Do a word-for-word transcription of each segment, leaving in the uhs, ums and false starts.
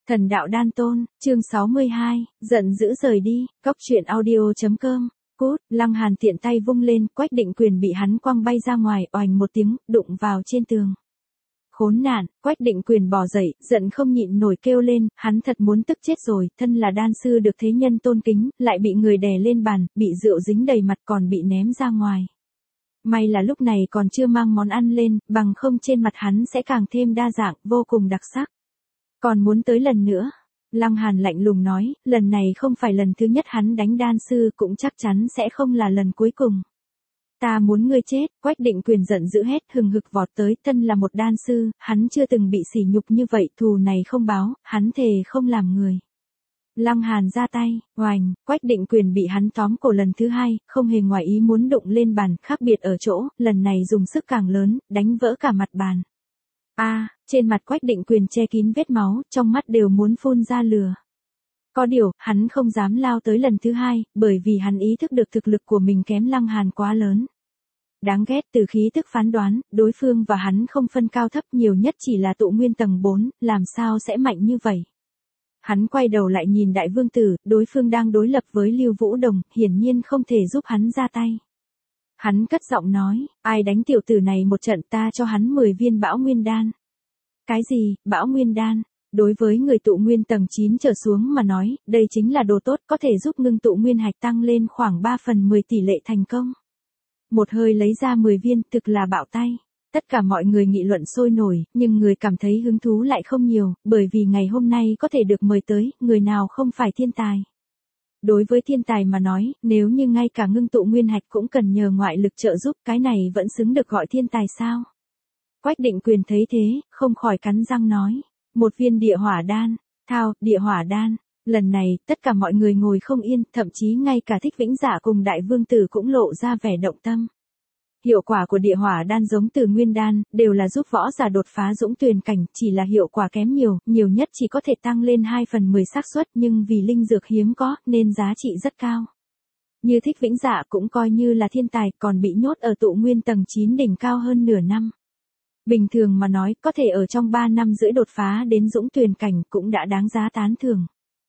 Thần đạo đan tôn, chương sáu mươi hai, giận dữ rời đi, cóc truyện audio.com. Cút, Lăng Hàn tiện tay vung lên, Quách Định Quyền bị hắn quăng bay ra ngoài, oành một tiếng, đụng vào trên tường. Khốn nạn, Quách Định Quyền bò dậy, giận không nhịn nổi kêu lên, hắn thật muốn tức chết rồi, thân là đan sư được thế nhân tôn kính, lại bị người đè lên bàn, bị rượu dính đầy mặt còn bị ném ra ngoài. May là lúc này còn chưa mang món ăn lên, bằng không trên mặt hắn sẽ càng thêm đa dạng, vô cùng đặc sắc. Còn muốn tới lần nữa. Lăng Hàn lạnh lùng nói, lần này không phải lần thứ nhất hắn đánh đan sư, cũng chắc chắn sẽ không là lần cuối cùng. Ta muốn ngươi chết, Quách Định Quyền giận dữ hét, hừng hực vọt tới, thân là một đan sư, hắn chưa từng bị sỉ nhục như vậy, thù này không báo, hắn thề không làm người. Lăng Hàn ra tay, oành, Quách Định Quyền bị hắn tóm cổ lần thứ hai, không hề ngoài ý muốn đụng lên bàn, khác biệt ở chỗ, lần này dùng sức càng lớn, đánh vỡ cả mặt bàn. A, à, trên mặt Quách Định Quyền che kín vết máu, trong mắt đều muốn phun ra lửa. Có điều, hắn không dám lao tới lần thứ hai, bởi vì hắn ý thức được thực lực của mình kém Lăng Hàn quá lớn. Đáng ghét, từ khí tức phán đoán, đối phương và hắn không phân cao thấp, nhiều nhất chỉ là tụ nguyên tầng bốn, làm sao sẽ mạnh như vậy. Hắn quay đầu lại nhìn Đại Vương Tử, đối phương đang đối lập với Lưu Vũ Đồng, hiển nhiên không thể giúp hắn ra tay. Hắn cất giọng nói, ai đánh tiểu tử này một trận ta cho hắn mười viên bão nguyên đan. Cái gì, bão nguyên đan? Đối với người tụ nguyên tầng chín trở xuống mà nói, đây chính là đồ tốt có thể giúp ngưng tụ nguyên hạch tăng lên khoảng ba phần mười tỷ lệ thành công. Một hơi lấy ra mười viên thực là bạo tay. Tất cả mọi người nghị luận sôi nổi, nhưng người cảm thấy hứng thú lại không nhiều, bởi vì ngày hôm nay có thể được mời tới, người nào không phải thiên tài. Đối với thiên tài mà nói, nếu như ngay cả ngưng tụ nguyên hạch cũng cần nhờ ngoại lực trợ giúp, cái này vẫn xứng được gọi thiên tài sao? Quách Định Quyền thấy thế, không khỏi cắn răng nói, một viên địa hỏa đan, thao, địa hỏa đan. Lần này, tất cả mọi người ngồi không yên, thậm chí ngay cả Thích Vĩnh Dạ cùng Đại Vương Tử cũng lộ ra vẻ động tâm. Hiệu quả của địa hỏa đan giống từ nguyên đan, đều là giúp võ giả đột phá dũng tuyền cảnh, chỉ là hiệu quả kém nhiều, nhiều nhất chỉ có thể tăng lên hai phần mười xác suất, nhưng vì linh dược hiếm có, nên giá trị rất cao. Như Thích Vĩnh Dạ cũng coi như là thiên tài, còn bị nhốt ở tụ nguyên tầng chín đỉnh cao hơn nửa năm. Bình thường mà nói, có thể ở trong ba năm rưỡi đột phá đến dũng tuyền cảnh cũng đã đáng giá tán thưởng.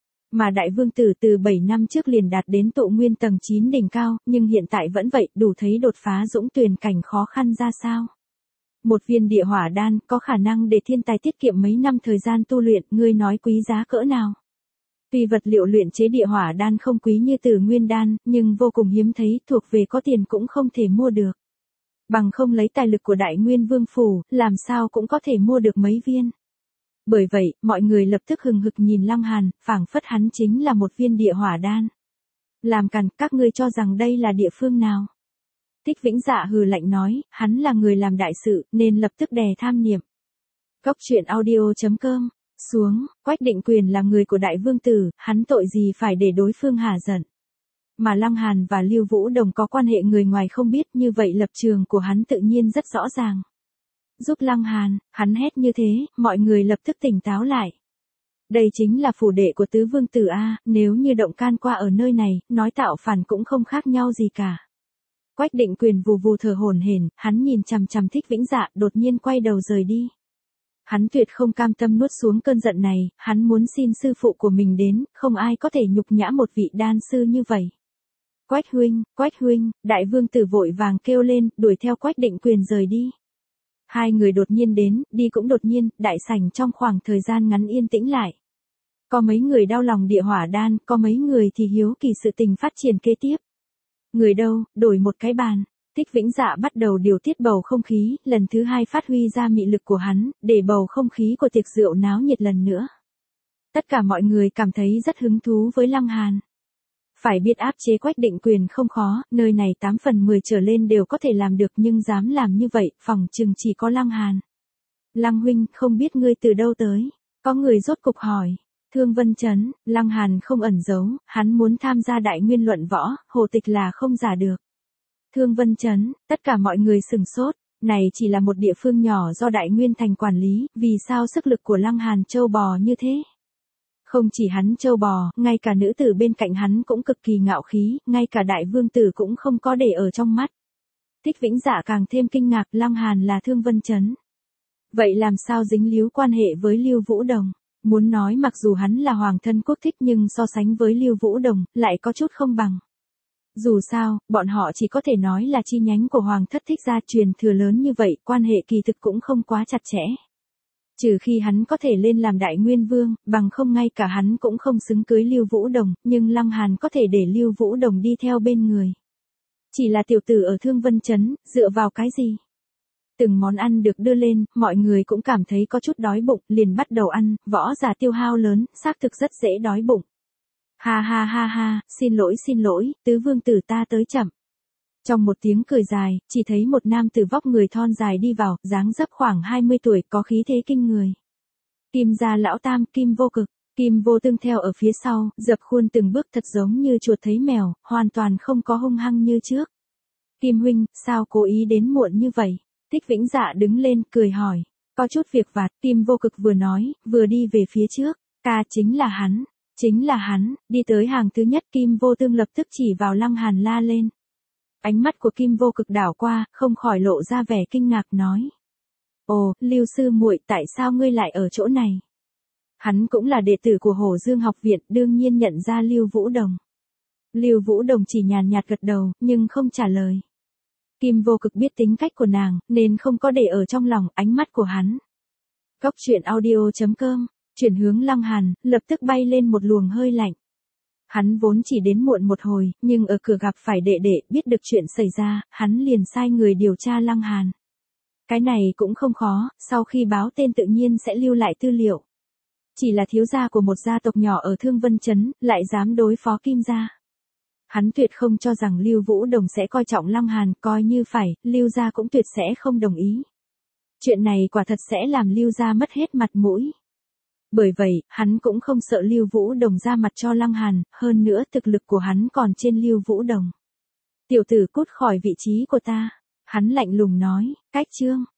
Mà Đại Vương Tử từ bảy năm trước liền đạt đến tụ nguyên tầng chín đỉnh cao, nhưng hiện tại vẫn vậy, đủ thấy đột phá dũng tuyền cảnh khó khăn ra sao. Một viên địa hỏa đan có khả năng để thiên tài tiết kiệm mấy năm thời gian tu luyện, ngươi nói quý giá cỡ nào. Tuy vật liệu luyện chế địa hỏa đan không quý như từ nguyên đan, nhưng vô cùng hiếm thấy, thuộc về có tiền cũng không thể mua được. Bằng không lấy tài lực của Đại Nguyên Vương Phủ, làm sao cũng có thể mua được mấy viên. Bởi vậy, mọi người lập tức hừng hực nhìn Lăng Hàn, phảng phất hắn chính là một viên địa hỏa đan. Làm càn, các ngươi cho rằng đây là địa phương nào? Thích Vĩnh Dạ hừ lạnh nói, hắn là người làm đại sự, nên lập tức đè tham niệm. Cóc truyện audio.com, xuống, Quách Định Quyền là người của Đại Vương Tử, hắn tội gì phải để đối phương hả giận. Mà Lăng Hàn và Lưu Vũ Đồng có quan hệ người ngoài không biết, như vậy lập trường của hắn tự nhiên rất rõ ràng. Giúp Lăng Hàn, hắn hét như thế, mọi người lập tức tỉnh táo lại. Đây chính là phủ đệ của tứ vương tử A, nếu như động can qua ở nơi này, nói tạo phản cũng không khác nhau gì cả. Quách Định Quyền vù vù thở hổn hển, hắn nhìn chằm chằm Thích Vĩnh Dạ, đột nhiên quay đầu rời đi. Hắn tuyệt không cam tâm nuốt xuống cơn giận này, hắn muốn xin sư phụ của mình đến, không ai có thể nhục nhã một vị đan sư như vậy. Quách huynh, Quách huynh, Đại Vương Tử vội vàng kêu lên, đuổi theo Quách Định Quyền rời đi. Hai người đột nhiên đến, đi cũng đột nhiên, đại sảnh trong khoảng thời gian ngắn yên tĩnh lại. Có mấy người đau lòng địa hỏa đan, có mấy người thì hiếu kỳ sự tình phát triển kế tiếp. Người đâu, đổi một cái bàn. Thích Vĩnh Dạ bắt đầu điều tiết bầu không khí, lần thứ hai phát huy ra mị lực của hắn, để bầu không khí của tiệc rượu náo nhiệt lần nữa. Tất cả mọi người cảm thấy rất hứng thú với Lăng Hàn. Phải biết áp chế Quách Định Quyền không khó, nơi này tám phần mười trở lên đều có thể làm được, nhưng dám làm như vậy, phỏng chừng chỉ có Lăng Hàn. Lăng huynh, không biết ngươi từ đâu tới? Có người rốt cục hỏi. Thương Vân Trấn, Lăng Hàn không ẩn giấu, hắn muốn tham gia đại nguyên luận võ, hồ tịch là không giả được. Thương Vân Trấn, tất cả mọi người sừng sốt, này chỉ là một địa phương nhỏ do Đại Nguyên Thành quản lý, vì sao sức lực của Lăng Hàn trâu bò như thế? Không chỉ hắn trâu bò, ngay cả nữ tử bên cạnh hắn cũng cực kỳ ngạo khí, ngay cả Đại Vương Tử cũng không có để ở trong mắt. Thích Vĩnh Dạ càng thêm kinh ngạc, Lăng Hàn là Thương Vân Trấn. Vậy làm sao dính líu quan hệ với Lưu Vũ Đồng? Muốn nói mặc dù hắn là hoàng thân quốc thích nhưng so sánh với Lưu Vũ Đồng, lại có chút không bằng. Dù sao, bọn họ chỉ có thể nói là chi nhánh của hoàng thất thích gia, truyền thừa lớn như vậy, quan hệ kỳ thực cũng không quá chặt chẽ. Trừ khi hắn có thể lên làm đại nguyên vương, bằng không ngay cả hắn cũng không xứng cưới Lưu Vũ Đồng, nhưng Lăng Hàn có thể để Lưu Vũ Đồng đi theo bên người. Chỉ là tiểu tử ở Thương Vân Trấn, dựa vào cái gì? Từng món ăn được đưa lên, mọi người cũng cảm thấy có chút đói bụng, liền bắt đầu ăn, võ giả tiêu hao lớn, xác thực rất dễ đói bụng. Ha ha ha ha, xin lỗi xin lỗi, tứ vương tử ta tới chậm. Trong một tiếng cười dài, chỉ thấy một nam tử vóc người thon dài đi vào, dáng dấp khoảng hai mươi tuổi, có khí thế kinh người. Kim gia lão tam, Kim Vô Cực, Kim Vô Tương theo ở phía sau, dập khuôn từng bước thật giống như chuột thấy mèo, hoàn toàn không có hung hăng như trước. Kim huynh, sao cố ý đến muộn như vậy? Thích Vĩnh Dạ đứng lên, cười hỏi. Có chút việc vặt, Kim Vô Cực vừa nói, vừa đi về phía trước. Ca chính là hắn, chính là hắn, đi tới hàng thứ nhất, Kim Vô Tương lập tức chỉ vào Lăng Hàn la lên. Ánh mắt của Kim Vô Cực đảo qua, không khỏi lộ ra vẻ kinh ngạc nói. Ồ, Lưu sư muội, tại sao ngươi lại ở chỗ này? Hắn cũng là đệ tử của Hổ Dương học viện, đương nhiên nhận ra Lưu Vũ Đồng. Lưu Vũ Đồng chỉ nhàn nhạt gật đầu, nhưng không trả lời. Kim Vô Cực biết tính cách của nàng, nên không có để ở trong lòng ánh mắt của hắn. Cốc truyện audio chấm com, chuyển hướng Lăng Hàn, lập tức bay lên một luồng hơi lạnh. Hắn vốn chỉ đến muộn một hồi, nhưng ở cửa gặp phải đệ đệ, biết được chuyện xảy ra, hắn liền sai người điều tra Lăng Hàn. Cái này cũng không khó, sau khi báo tên tự nhiên sẽ lưu lại tư liệu. Chỉ là thiếu gia của một gia tộc nhỏ ở Thương Vân Trấn, lại dám đối phó Kim gia. Hắn tuyệt không cho rằng Lưu Vũ Đồng sẽ coi trọng Lăng Hàn, coi như phải, Lưu gia cũng tuyệt sẽ không đồng ý. Chuyện này quả thật sẽ làm Lưu gia mất hết mặt mũi. Bởi vậy, hắn cũng không sợ Lưu Vũ Đồng ra mặt cho Lăng Hàn, hơn nữa thực lực của hắn còn trên Lưu Vũ Đồng. Tiểu tử cút khỏi vị trí của ta, hắn lạnh lùng nói, cách chương.